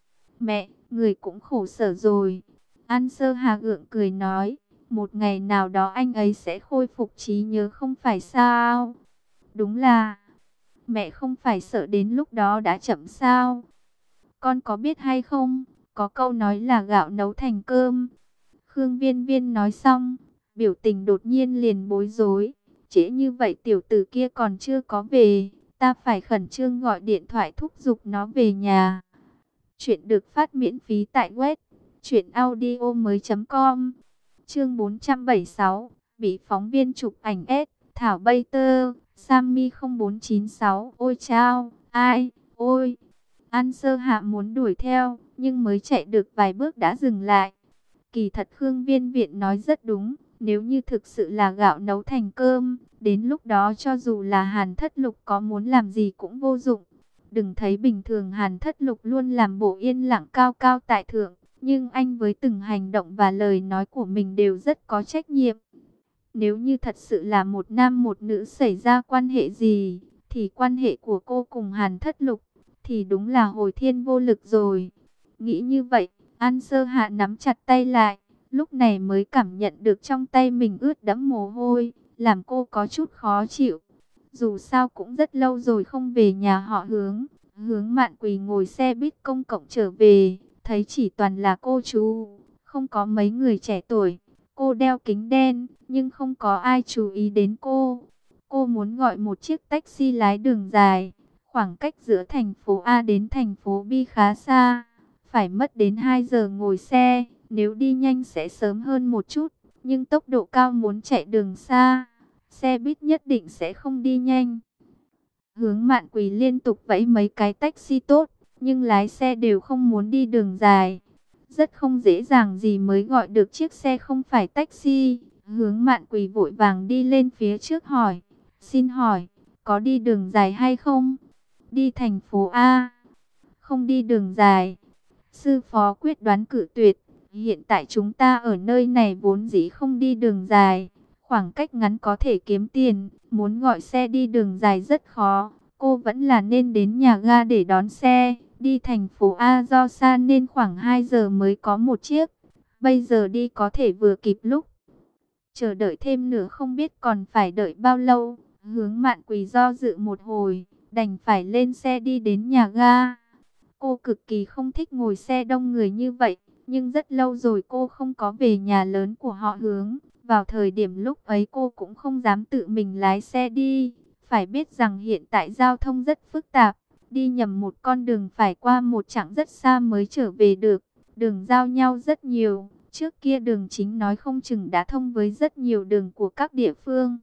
Mẹ, người cũng khổ sở rồi. An Sơ Hà gượng cười nói, một ngày nào đó anh ấy sẽ khôi phục trí nhớ không phải sao? Đúng là, mẹ không phải sợ đến lúc đó đã chậm sao? Con có biết hay không, có câu nói là gạo nấu thành cơm. Khương Viên Viên nói xong, biểu tình đột nhiên liền bối rối. Trễ như vậy tiểu tử kia còn chưa có về, ta phải khẩn trương gọi điện thoại thúc giục nó về nhà. Chuyện được phát miễn phí tại web truyệnaudiomoi.com. Chương 476, bị phóng viên chụp ảnh S, Thảo Bay Tơ, Sammy 0496, ôi chao, ai, ôi. An Sơ Hạ muốn đuổi theo, nhưng mới chạy được vài bước đã dừng lại. Kỳ thật Khương Viên Viện nói rất đúng, nếu như thực sự là gạo nấu thành cơm, đến lúc đó cho dù là Hàn Thất Lục có muốn làm gì cũng vô dụng. Đừng thấy bình thường Hàn Thất Lục luôn làm bộ yên lặng cao cao tại thượng, nhưng anh với từng hành động và lời nói của mình đều rất có trách nhiệm. Nếu như thật sự là một nam một nữ xảy ra quan hệ gì, thì quan hệ của cô cùng Hàn Thất Lục thì đúng là hồi thiên vô lực rồi. Nghĩ như vậy, An Sơ Hạ nắm chặt tay lại, lúc này mới cảm nhận được trong tay mình ướt đẫm mồ hôi, làm cô có chút khó chịu. Dù sao cũng rất lâu rồi không về nhà họ Hướng. Hướng Mạn Quỳ ngồi xe buýt công cộng trở về, thấy chỉ toàn là cô chú, không có mấy người trẻ tuổi. Cô đeo kính đen, nhưng không có ai chú ý đến cô. Cô muốn gọi một chiếc taxi lái đường dài. Khoảng cách giữa thành phố A đến thành phố B khá xa, phải mất đến 2 giờ ngồi xe. Nếu đi nhanh sẽ sớm hơn một chút, nhưng tốc độ cao muốn chạy đường xa, xe buýt nhất định sẽ không đi nhanh. Hướng Mạn Quỳ liên tục vẫy mấy cái taxi tốt, nhưng lái xe đều không muốn đi đường dài. Rất không dễ dàng gì mới gọi được chiếc xe không phải taxi. Hướng Mạn Quỳ vội vàng đi lên phía trước hỏi, xin hỏi, có đi đường dài hay không? Đi thành phố A. Không đi đường dài. Sư phó quyết đoán cự tuyệt. Hiện tại chúng ta ở nơi này vốn dĩ không đi đường dài. Khoảng cách ngắn có thể kiếm tiền. Muốn gọi xe đi đường dài rất khó. Cô vẫn là nên đến nhà ga để đón xe. Đi thành phố A do xa nên khoảng 2 giờ mới có một chiếc. Bây giờ đi có thể vừa kịp lúc. Chờ đợi thêm nữa không biết còn phải đợi bao lâu. Hướng Mạn Quỳ do dự một hồi, đành phải lên xe đi đến nhà ga. Cô cực kỳ không thích ngồi xe đông người như vậy, nhưng rất lâu rồi cô không có về nhà lớn của họ Hướng. Vào thời điểm lúc ấy cô cũng không dám tự mình lái xe đi. Phải biết rằng hiện tại giao thông rất phức tạp, đi nhầm một con đường phải qua một chặng rất xa mới trở về được. Đường giao nhau rất nhiều, Trước kia đường chính nói không chừng đã thông với rất nhiều đường của các địa phương.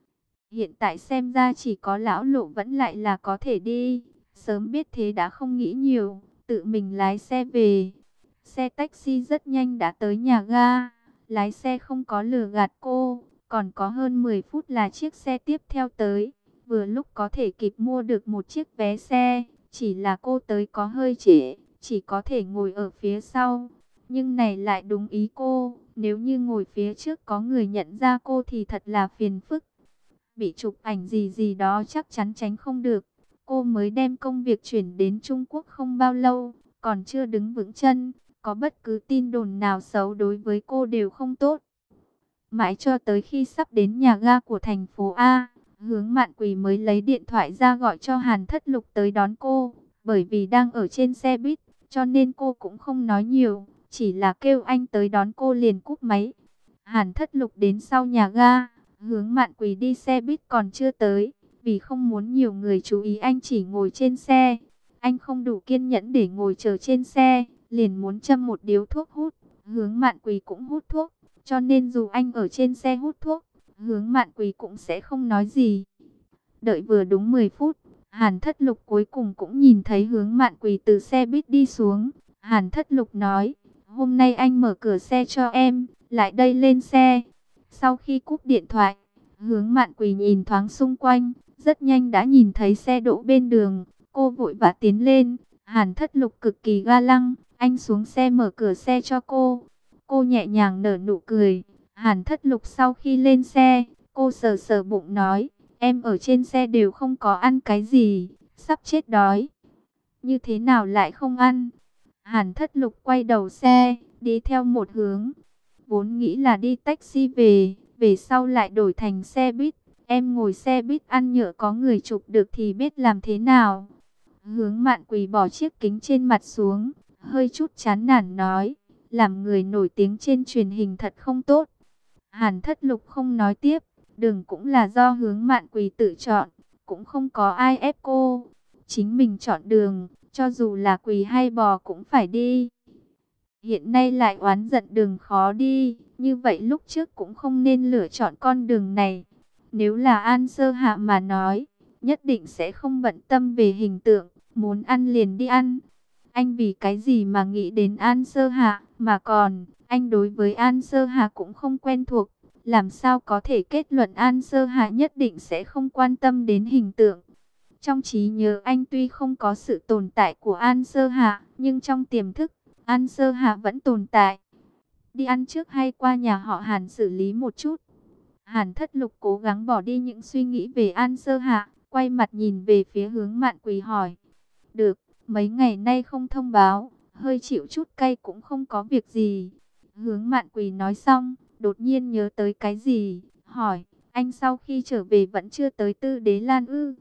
Hiện tại xem ra chỉ có lão Lộ vẫn lại là có thể đi. Sớm biết thế đã không nghĩ nhiều, tự mình lái xe về. Xe taxi rất nhanh đã tới nhà ga. Lái xe không có lừa gạt cô, còn có hơn 10 phút là chiếc xe tiếp theo tới. Vừa lúc có thể kịp mua được một chiếc vé xe, chỉ là cô tới có hơi trễ, chỉ có thể ngồi ở phía sau. Nhưng này lại đúng ý cô, nếu như ngồi phía trước có người nhận ra cô thì thật là phiền phức. Bị chụp ảnh gì gì đó chắc chắn tránh không được. Cô mới đem công việc chuyển đến Trung Quốc không bao lâu, còn chưa đứng vững chân. Có bất cứ tin đồn nào xấu đối với cô đều không tốt. Mãi cho tới khi sắp đến nhà ga của thành phố A, Hướng Mạn Quỳ mới lấy điện thoại ra gọi cho Hàn Thất Lục tới đón cô. Bởi vì đang ở trên xe buýt, cho nên cô cũng không nói nhiều, chỉ là kêu anh tới đón cô liền cúp máy. Hàn Thất Lục đến sau nhà ga, Hướng Mạn Quỳ đi xe buýt còn chưa tới, vì không muốn nhiều người chú ý anh chỉ ngồi trên xe. Anh không đủ kiên nhẫn để ngồi chờ trên xe, liền muốn châm một điếu thuốc hút. Hướng Mạn Quỳ cũng hút thuốc, cho nên dù anh ở trên xe hút thuốc, Hướng Mạn Quỳ cũng sẽ không nói gì. Đợi vừa đúng 10 phút, Hàn Thất Lục cuối cùng cũng nhìn thấy Hướng Mạn Quỳ từ xe buýt đi xuống. Hàn Thất Lục nói, hôm nay anh mở cửa xe cho em, lại đây lên xe. Sau khi cúp điện thoại, Hướng Mạn Quỳ nhìn thoáng xung quanh, rất nhanh đã nhìn thấy xe đỗ bên đường. Cô vội vã tiến lên, Hàn Thất Lục cực kỳ ga lăng, anh xuống xe mở cửa xe cho cô. Cô nhẹ nhàng nở nụ cười. Hàn Thất Lục sau khi lên xe, cô sờ sờ bụng nói, em ở trên xe đều không có ăn cái gì, sắp chết đói. Như thế nào lại không ăn? Hàn Thất Lục quay đầu xe, đi theo một hướng. Vốn nghĩ là đi taxi về sau lại đổi thành xe buýt. Em ngồi xe buýt ăn nhỡ có người chụp được thì biết làm thế nào. Hướng Mạn Quỳ bỏ chiếc kính trên mặt xuống, hơi chút chán nản nói, làm người nổi tiếng trên truyền hình thật không tốt. Hàn Thất Lục không nói tiếp, đường cũng là do Hướng Mạn Quỳ tự chọn, cũng không có ai ép cô. Chính mình chọn đường, cho dù là quỳ hay bò cũng phải đi. Hiện nay lại oán giận đường khó đi, như vậy lúc trước cũng không nên lựa chọn con đường này. Nếu là An Sơ Hạ mà nói, nhất định sẽ không bận tâm về hình tượng, muốn ăn liền đi ăn. Anh vì cái gì mà nghĩ đến An Sơ Hạ, mà còn, anh đối với An Sơ Hạ cũng không quen thuộc. Làm sao có thể kết luận An Sơ Hạ nhất định sẽ không quan tâm đến hình tượng. Trong trí nhớ anh tuy không có sự tồn tại của An Sơ Hạ, nhưng trong tiềm thức, An Sơ Hạ vẫn tồn tại. Đi ăn trước hay qua nhà họ Hàn xử lý một chút. Hàn Thất Lục cố gắng bỏ đi những suy nghĩ về An Sơ Hạ, quay mặt nhìn về phía Hướng Mạn Quỳ hỏi. Được, mấy ngày nay không thông báo, hơi chịu chút cay cũng không có việc gì. Hướng Mạn Quỳ nói xong, đột nhiên nhớ tới cái gì, hỏi, anh sau khi trở về vẫn chưa tới Tư Đế Lan ư?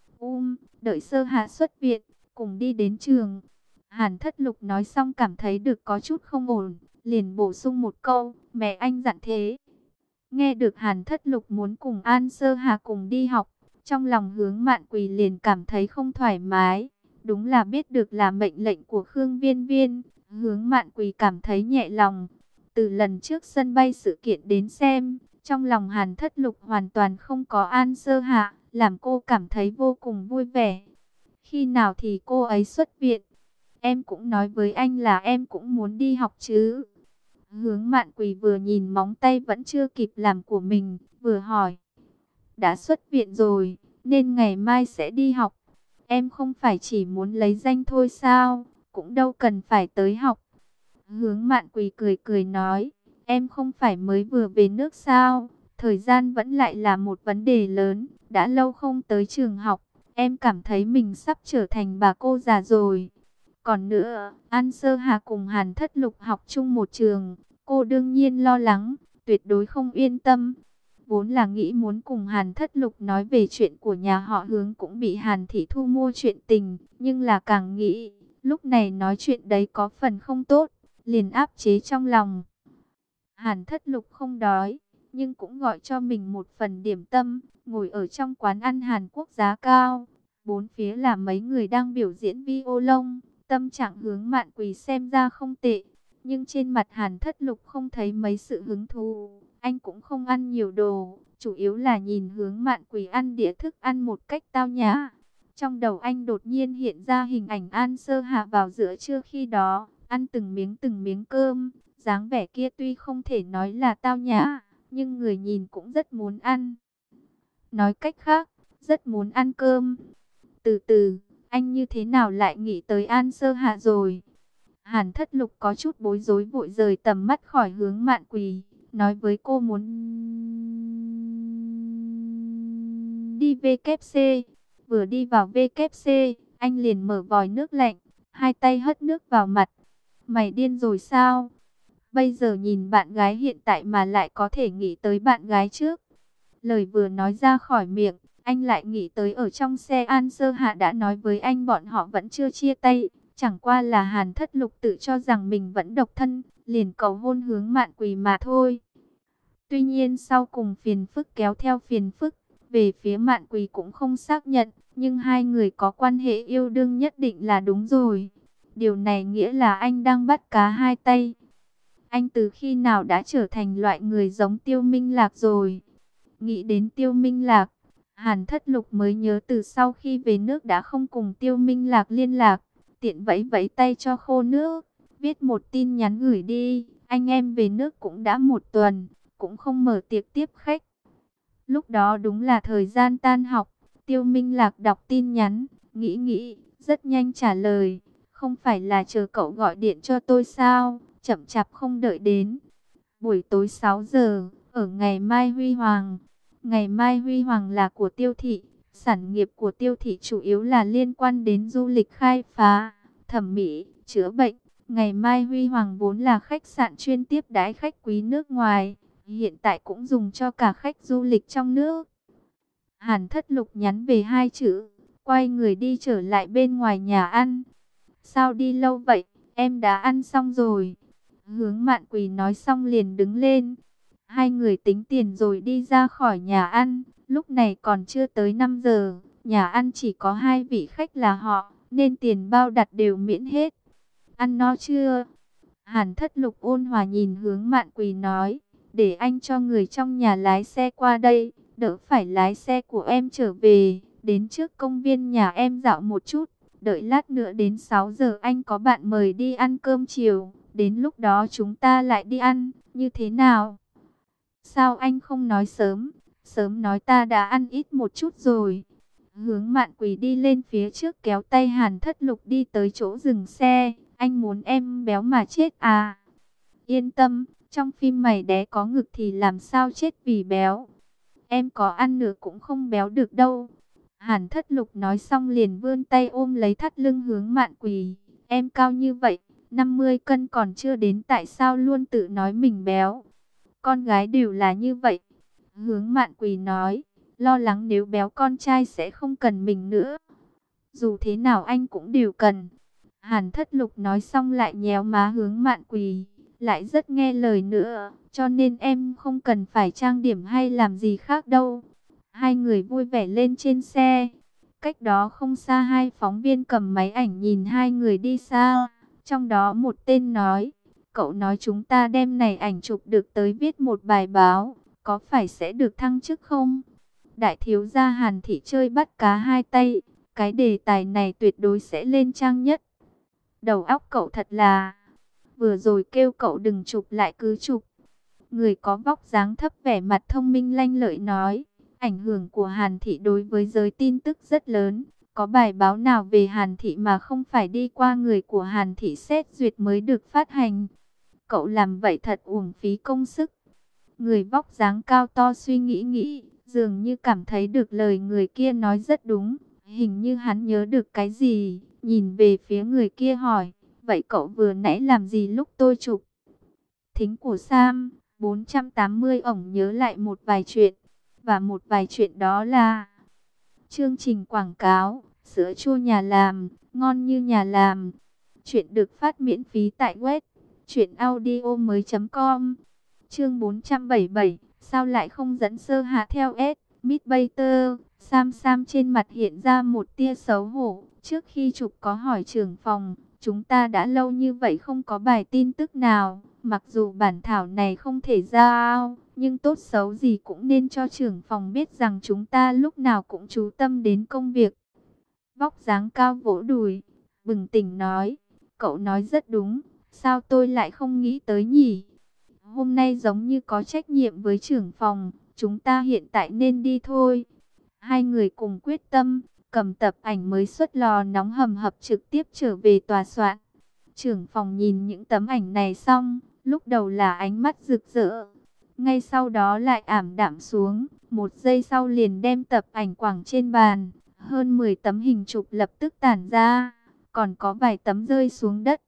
Đợi Sơ Hạ xuất viện, cùng đi đến trường. Hàn Thất Lục nói xong cảm thấy được có chút không ổn, liền bổ sung một câu, mẹ anh dặn thế. Nghe được Hàn Thất Lục muốn cùng An Sơ Hà cùng đi học, trong lòng Hướng Mạn Quỳ liền cảm thấy không thoải mái. Đúng là biết được là mệnh lệnh của Khương Viên Viên, Hướng Mạn Quỳ cảm thấy nhẹ lòng. Từ lần trước sân bay sự kiện đến xem, trong lòng Hàn Thất Lục hoàn toàn không có An Sơ Hạ, làm cô cảm thấy vô cùng vui vẻ. Khi nào thì cô ấy xuất viện? Em cũng nói với anh là em cũng muốn đi học chứ. Hướng Mạn Quỳ vừa nhìn móng tay vẫn chưa kịp làm của mình, vừa hỏi. Đã xuất viện rồi, nên ngày mai sẽ đi học. Em không phải chỉ muốn lấy danh thôi sao, cũng đâu cần phải tới học. Hướng Mạn Quỳ cười cười nói, em không phải mới vừa về nước sao, thời gian vẫn lại là một vấn đề lớn, đã lâu không tới trường học, em cảm thấy mình sắp trở thành bà cô già rồi. Còn nữa, An Sơ Hà cùng Hàn Thất Lục học chung một trường, cô đương nhiên lo lắng, tuyệt đối không yên tâm. Vốn là nghĩ muốn cùng Hàn Thất Lục nói về chuyện của nhà họ Hướng cũng bị Hàn Thị Thu mua chuyện tình, nhưng là càng nghĩ, lúc này nói chuyện đấy có phần không tốt, liền áp chế trong lòng. Hàn Thất Lục không đói, nhưng cũng gọi cho mình một phần điểm tâm, ngồi ở trong quán ăn Hàn Quốc giá cao. Bốn phía là mấy người đang biểu diễn violon, tâm trạng Hướng Mạn Quỳ xem ra không tệ. Nhưng trên mặt Hàn Thất Lục không thấy mấy sự hứng thú. Anh cũng không ăn nhiều đồ, chủ yếu là nhìn hướng Mạn Quỳ ăn đĩa thức ăn một cách tao nhã. Trong đầu anh đột nhiên hiện ra hình ảnh An Sơ Hạ vào giữa trưa khi đó, ăn từng miếng cơm. Dáng vẻ kia tuy không thể nói là tao nhã, nhưng người nhìn cũng rất muốn ăn. Nói cách khác, rất muốn ăn cơm. Từ từ, anh như thế nào lại nghĩ tới An Sơ Hạ rồi? Hàn Thất Lục có chút bối rối, vội rời tầm mắt khỏi hướng Mạn Quỳ, nói với cô muốn đi WC. Vừa đi vào WC, anh liền mở vòi nước lạnh, hai tay hất nước vào mặt. Mày điên rồi sao? Bây giờ nhìn bạn gái hiện tại mà lại có thể nghĩ tới bạn gái trước. Lời vừa nói ra khỏi miệng, anh lại nghĩ tới ở trong xe An Sơ Hạ đã nói với anh bọn họ vẫn chưa chia tay. Chẳng qua là Hàn Thất Lục tự cho rằng mình vẫn độc thân, liền cầu hôn hướng Mạn Quỳ mà thôi. Tuy nhiên sau cùng phiền phức kéo theo phiền phức, về phía Mạn Quỳ cũng không xác nhận, nhưng hai người có quan hệ yêu đương nhất định là đúng rồi. Điều này nghĩa là anh đang bắt cá hai tay. Anh từ khi nào đã trở thành loại người giống Tiêu Minh Lạc rồi? Nghĩ đến Tiêu Minh Lạc, Hàn Thất Lục mới nhớ từ sau khi về nước đã không cùng Tiêu Minh Lạc liên lạc. Tiện vẫy vẫy tay cho khô nước, viết một tin nhắn gửi đi. Anh em về nước cũng đã một tuần, cũng không mở tiệc tiếp khách. Lúc đó đúng là thời gian tan học. Tiêu Minh Lạc đọc tin nhắn, nghĩ, rất nhanh trả lời. Không phải là chờ cậu gọi điện cho tôi sao? Chậm chạp không đợi đến. Buổi tối 6 giờ, ở ngày Mai Huy Hoàng. Ngày Mai Huy Hoàng là của Tiêu thị. Sản nghiệp của Tiêu thị chủ yếu là liên quan đến du lịch khai phá, thẩm mỹ, chữa bệnh. Ngày Mai Huy Hoàng vốn là khách sạn chuyên tiếp đãi khách quý nước ngoài, hiện tại cũng dùng cho cả khách du lịch trong nước. Hàn Thất Lục nhắn về hai chữ, quay người đi trở lại bên ngoài nhà ăn. Sao đi lâu vậy, em đã ăn xong rồi. Hướng Mạn Quỳ nói xong liền đứng lên. Hai người tính tiền rồi đi ra khỏi nhà ăn. Lúc này còn chưa tới 5 giờ, nhà ăn chỉ có hai vị khách là họ, nên tiền bao đặt đều miễn hết. Ăn no chưa? Hàn Thất Lục ôn hòa nhìn hướng Mạn Quỳ nói, để anh cho người trong nhà lái xe qua đây, đỡ phải lái xe của em trở về, đến trước công viên nhà em dạo một chút, đợi lát nữa đến 6 giờ anh có bạn mời đi ăn cơm chiều, đến lúc đó chúng ta lại đi ăn, như thế nào? Sao anh không nói sớm? Sớm nói ta đã ăn ít một chút rồi. Hướng Mạn Quỳ đi lên phía trước kéo tay Hàn Thất Lục đi tới chỗ dừng xe. Anh muốn em béo mà chết à? Yên tâm, trong phim mày đé có ngực thì làm sao chết vì béo. Em có ăn nữa cũng không béo được đâu. Hàn Thất Lục nói xong liền vươn tay ôm lấy thắt lưng Hướng Mạn Quỳ. Em cao như vậy, 50 cân còn chưa đến, tại sao luôn tự nói mình béo? Con gái đều là như vậy. Hướng Mạn Quỳ nói, lo lắng nếu béo con trai sẽ không cần mình nữa. Dù thế nào anh cũng đều cần. Hàn Thất Lục nói xong lại nhéo má Hướng Mạn Quỳ, lại rất nghe lời nữa, cho nên em không cần phải trang điểm hay làm gì khác đâu. Hai người vui vẻ lên trên xe. Cách đó không xa hai phóng viên cầm máy ảnh nhìn hai người đi xa. Trong đó một tên nói, cậu nói chúng ta đem này ảnh chụp được tới viết một bài báo, có phải sẽ được thăng chức không? Đại thiếu gia Hàn thị chơi bắt cá hai tay, cái đề tài này tuyệt đối sẽ lên trang nhất. Đầu óc cậu thật là, vừa rồi kêu cậu đừng chụp lại cứ chụp. Người có vóc dáng thấp vẻ mặt thông minh lanh lợi nói, ảnh hưởng của Hàn thị đối với giới tin tức rất lớn. Có bài báo nào về Hàn thị mà không phải đi qua người của Hàn thị xét duyệt mới được phát hành. Cậu làm vậy thật uổng phí công sức. Người vóc dáng cao to suy nghĩ, dường như cảm thấy được lời người kia nói rất đúng. Hình như hắn nhớ được cái gì, nhìn về phía người kia hỏi, vậy cậu vừa nãy làm gì lúc tôi chụp? Thính của Sam, 480 ổng nhớ lại một vài chuyện, và một vài chuyện đó là chương trình quảng cáo, sữa chua nhà làm, ngon như nhà làm. Chuyện được phát miễn phí tại web truyệnaudiomoi.com. Chương 477, sao lại không dẫn Sơ Hạ theo S, Miss Bater? Sam trên mặt hiện ra một tia xấu hổ, trước khi chụp có hỏi trưởng phòng, chúng ta đã lâu như vậy không có bài tin tức nào. Mặc dù bản thảo này không thể giao, nhưng tốt xấu gì cũng nên cho trưởng phòng biết rằng chúng ta lúc nào cũng chú tâm đến công việc. Vóc dáng cao vỗ đùi, bừng tỉnh nói, cậu nói rất đúng, sao tôi lại không nghĩ tới nhỉ? Hôm nay giống như có trách nhiệm với trưởng phòng, chúng ta hiện tại nên đi thôi. Hai người cùng quyết tâm, cầm tập ảnh mới xuất lò nóng hầm hập trực tiếp trở về tòa soạn. Trưởng phòng nhìn những tấm ảnh này xong, lúc đầu là ánh mắt rực rỡ, ngay sau đó lại ảm đạm xuống, một giây sau liền đem tập ảnh quẳng trên bàn. Hơn 10 tấm hình chụp lập tức tản ra, còn có vài tấm rơi xuống đất.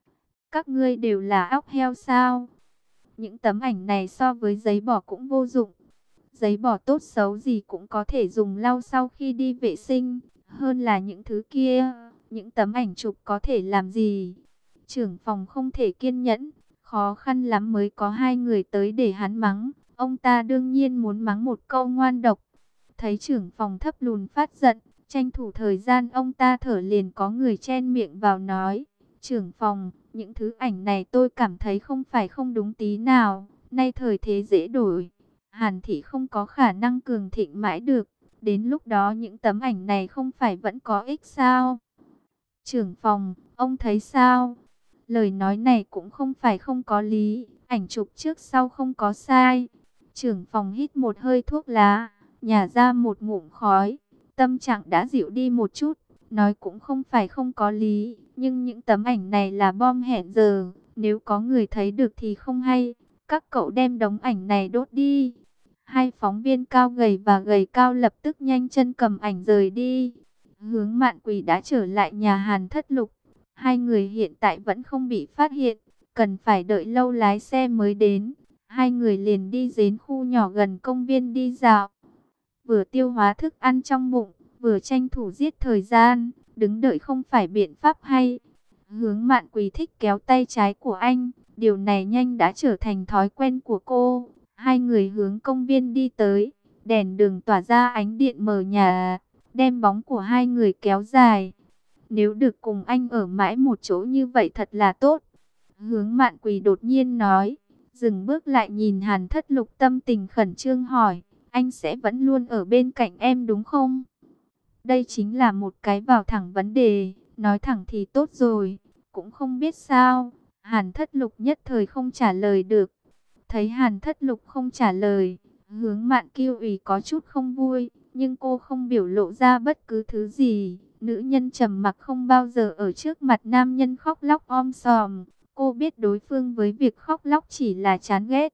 Các ngươi đều là óc heo sao? Những tấm ảnh này so với giấy bỏ cũng vô dụng. Giấy bỏ tốt xấu gì cũng có thể dùng lau sau khi đi vệ sinh, hơn là những thứ kia. Những tấm ảnh chụp có thể làm gì? Trưởng phòng không thể kiên nhẫn, khó khăn lắm mới có hai người tới để hắn mắng. Ông ta đương nhiên muốn mắng một câu ngoan độc. Thấy trưởng phòng thấp lùn phát giận, tranh thủ thời gian ông ta thở liền có người chen miệng vào nói. Trưởng phòng, những thứ ảnh này tôi cảm thấy không phải không đúng tí nào. Nay thời thế dễ đổi. Hàn Thị không có khả năng cường thịnh mãi được. Đến lúc đó những tấm ảnh này không phải vẫn có ích sao? Trưởng phòng, ông thấy sao? Lời nói này cũng không phải không có lý. Ảnh chụp trước sau không có sai. Trưởng phòng hít một hơi thuốc lá, nhả ra một ngụm khói. Tâm trạng đã dịu đi một chút. Nói cũng không phải không có lý. Nhưng những tấm ảnh này là bom hẹn giờ. Nếu có người thấy được thì không hay. Các cậu đem đống ảnh này đốt đi. Hai phóng viên cao gầy và gầy cao lập tức nhanh chân cầm ảnh rời đi. Hướng Mạn Quỳ đã trở lại nhà Hàn Thất Lục. Hai người hiện tại vẫn không bị phát hiện. Cần phải đợi lâu lái xe mới đến. Hai người liền đi đến khu nhỏ gần công viên đi dạo. Vừa tiêu hóa thức ăn trong bụng, vừa tranh thủ giết thời gian. Đứng đợi không phải biện pháp hay. Hướng Mạn Quỳ thích kéo tay trái của anh. Điều này nhanh đã trở thành thói quen của cô. Hai người hướng công viên đi tới. Đèn đường tỏa ra ánh điện mờ nhạt, đem bóng của hai người kéo dài. Nếu được cùng anh ở mãi một chỗ như vậy thật là tốt. Hướng Mạn Quỳ đột nhiên nói. Dừng bước lại nhìn Hàn Thất Lục tâm tình khẩn trương hỏi. Anh sẽ vẫn luôn ở bên cạnh em đúng không? Đây chính là một cái vào thẳng vấn đề. Nói thẳng thì tốt rồi. Cũng không biết sao. Hàn Thất Lục nhất thời không trả lời được. Thấy Hàn Thất Lục không trả lời, Hướng Mạn Kiêu ủy có chút không vui, nhưng cô không biểu lộ ra bất cứ thứ gì. Nữ nhân trầm mặc không bao giờ ở trước mặt nam nhân khóc lóc om sòm. Cô biết đối phương với việc khóc lóc chỉ là chán ghét.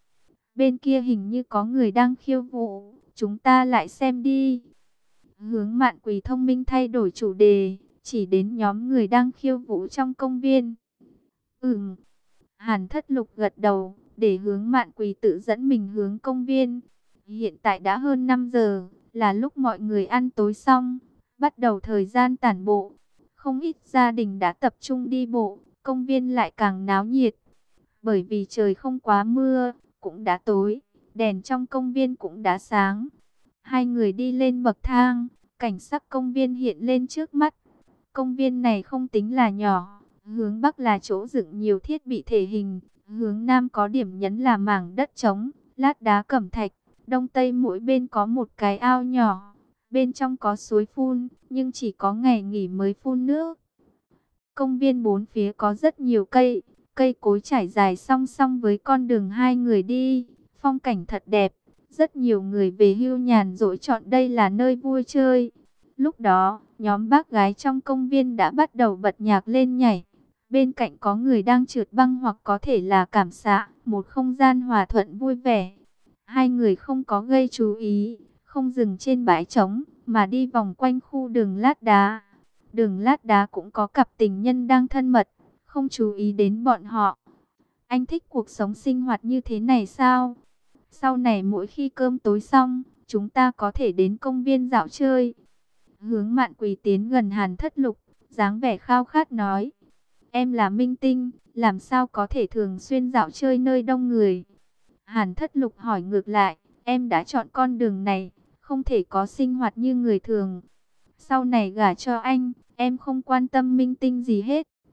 Bên kia hình như có người đang khiêu vũ, chúng ta lại xem đi. Hướng Mạn Quỳ thông minh thay đổi chủ đề, chỉ đến nhóm người đang khiêu vũ trong công viên. Hàn Thất Lục gật đầu, để Hướng Mạn Quỳ tự dẫn mình hướng công viên. Hiện tại đã hơn 5 giờ, là lúc mọi người ăn tối xong, bắt đầu thời gian tản bộ. Không ít gia đình đã tập trung đi bộ, công viên lại càng náo nhiệt. Bởi vì trời không quá mưa, cũng đã tối, đèn trong công viên cũng đã sáng. Hai người đi lên bậc thang, cảnh sắc công viên hiện lên trước mắt. Công viên này không tính là nhỏ, hướng Bắc là chỗ dựng nhiều thiết bị thể hình, hướng Nam có điểm nhấn là mảng đất trống, lát đá cẩm thạch, Đông Tây mỗi bên có một cái ao nhỏ, bên trong có suối phun, nhưng chỉ có ngày nghỉ mới phun nước. Công viên bốn phía có rất nhiều cây, cây cối trải dài song song với con đường hai người đi, phong cảnh thật đẹp. Rất nhiều người về hưu nhàn rỗi chọn đây là nơi vui chơi. Lúc đó, nhóm bác gái trong công viên đã bắt đầu bật nhạc lên nhảy. Bên cạnh có người đang trượt băng hoặc có thể là cảm xạ, một không gian hòa thuận vui vẻ. Hai người không có gây chú ý, không dừng trên bãi trống, mà đi vòng quanh khu đường lát đá. Đường lát đá cũng có cặp tình nhân đang thân mật, không chú ý đến bọn họ. Anh thích cuộc sống sinh hoạt như thế này sao? Sau này mỗi khi cơm tối xong, chúng ta có thể đến công viên dạo chơi. Hướng Mạn Quỳ tiến gần Hàn Thất Lục, dáng vẻ khao khát nói. Em là minh tinh, làm sao có thể thường xuyên dạo chơi nơi đông người? Hàn Thất Lục hỏi ngược lại, em đã chọn con đường này, không thể có sinh hoạt như người thường. Sau này gả cho anh, em không quan tâm minh tinh gì hết.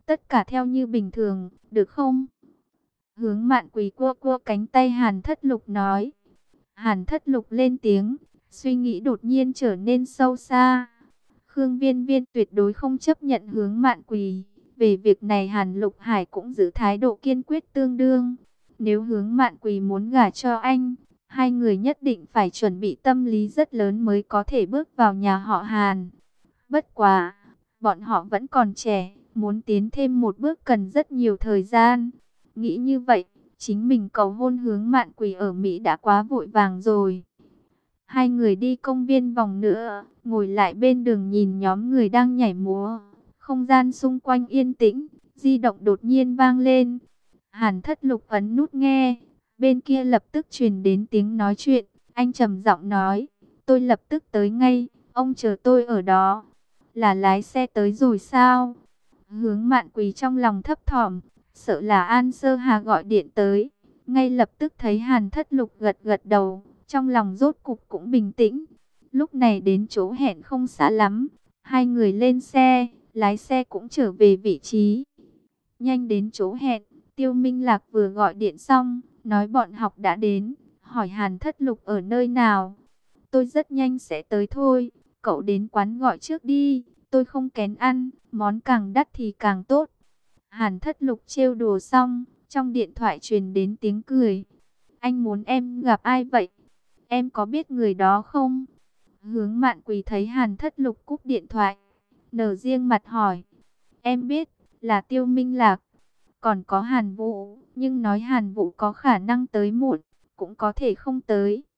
tất cả theo như bình thường, được không? Hướng Mạn Quỳ cua cua cánh tay Hàn Thất Lục nói. Hàn Thất Lục lên tiếng, suy nghĩ đột nhiên trở nên sâu xa. Khương Viên Viên tuyệt đối không chấp nhận Hướng Mạn Quỳ. Về việc này Hàn Lục Hải cũng giữ thái độ kiên quyết tương đương. Nếu Hướng Mạn Quỳ muốn gả cho anh, hai người nhất định phải chuẩn bị tâm lý rất lớn mới có thể bước vào nhà họ Hàn. Bất quá, bọn họ vẫn còn trẻ, muốn tiến thêm một bước cần rất nhiều thời gian. Nghĩ như vậy, chính mình cầu hôn Hướng Mạn Quỳ ở Mỹ đã quá vội vàng rồi. Hai người đi công viên vòng nữa, ngồi lại bên đường nhìn nhóm người đang nhảy múa. Không gian xung quanh yên tĩnh, di động đột nhiên vang lên. Hàn Thất Lục ấn nút nghe, bên kia lập tức truyền đến tiếng nói chuyện. Anh trầm giọng nói, tôi lập tức tới ngay, ông chờ tôi ở đó. Là lái xe tới rồi sao? Hướng Mạn Quỳ trong lòng thấp thỏm, sợ là An Sơ Hà gọi điện tới. Ngay lập tức thấy Hàn Thất Lục gật gật đầu, trong lòng rốt cục cũng bình tĩnh. Lúc này đến chỗ hẹn không xa lắm, hai người lên xe, lái xe cũng trở về vị trí. Nhanh đến chỗ hẹn, Tiêu Minh Lạc vừa gọi điện xong, nói bọn học đã đến, hỏi Hàn Thất Lục ở nơi nào. Tôi rất nhanh sẽ tới thôi, cậu đến quán gọi trước đi, tôi không kén ăn, món càng đắt thì càng tốt. Hàn Thất Lục trêu đùa xong, trong điện thoại truyền đến tiếng cười. Anh muốn em gặp ai vậy? Em có biết người đó không? Hướng Mạn Quỳ thấy Hàn Thất Lục cúp điện thoại, nở riêng mặt hỏi. Em biết, là Tiêu Minh Lạc. Còn có Hàn Vũ, nhưng nói Hàn Vũ có khả năng tới muộn, cũng có thể không tới.